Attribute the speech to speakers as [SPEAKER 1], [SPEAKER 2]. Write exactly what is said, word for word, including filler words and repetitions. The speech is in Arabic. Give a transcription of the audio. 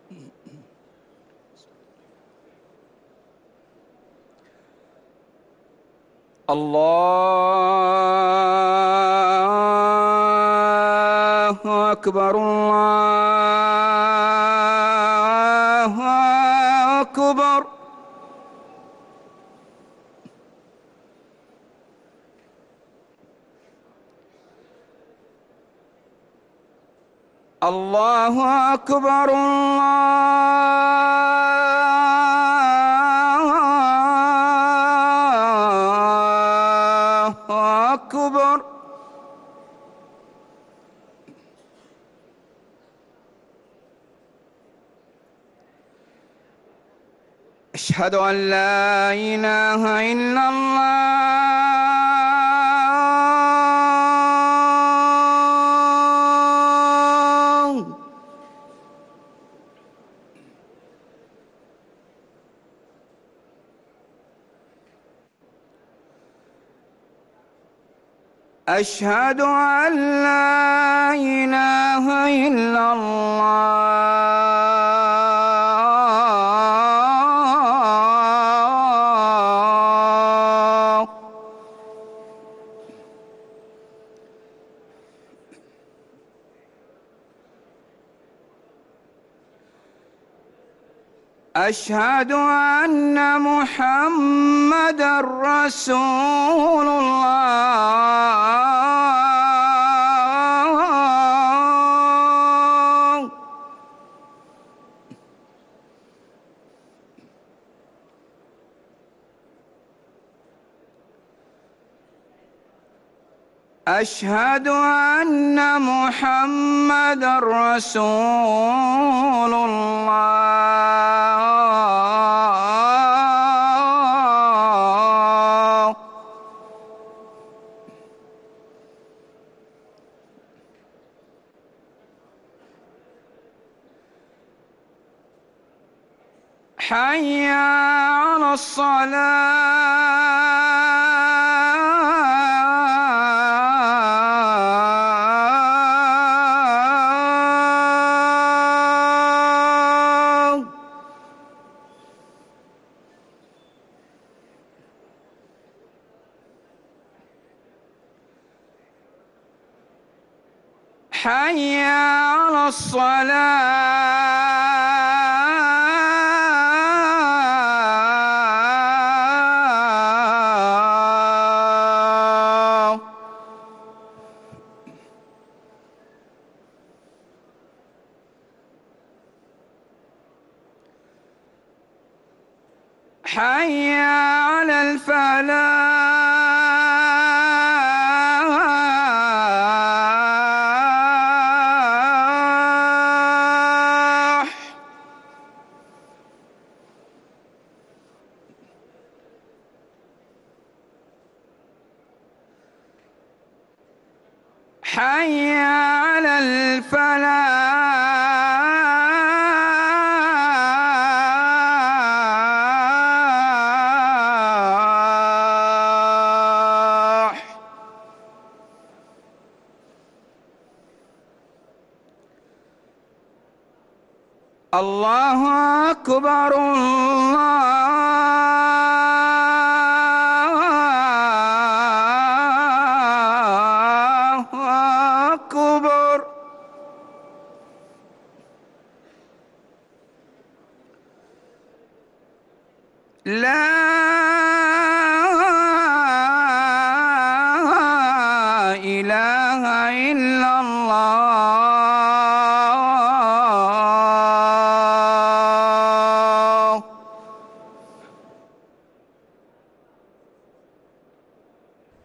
[SPEAKER 1] الله أكبر الله أكبر. الله أكبر الله أكبر. أشهد أن لا إله إلا الله. أشهد أن لا إله إلا الله. أشهد أن محمدًا رسول الله. أشهد أن محمدًا رسول الله. حي على الصلاة. حي على الصلاة. حي على الفلاح. حي على الفلاح. الله أكبر الله أكبر. لا إله إلا الله.